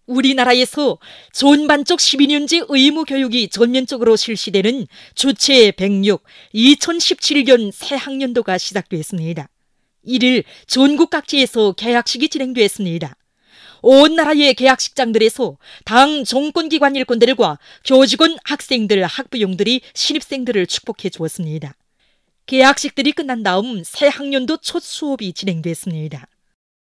우리나라에서 존반쪽 12년제 의무교육이 전면적으로 실시되는 주체 106 2017년 새학년도가 시작됐습니다. 1일 전국 각지에서 개학식이 진행됐습니다. 온 나라의 개학식장들에서 당 정권기관 일꾼들과 교직원, 학생들, 학부용들이 신입생들을 축복해 주었습니다. 개학식들이 끝난 다음 새학년도 첫 수업이 진행됐습니다.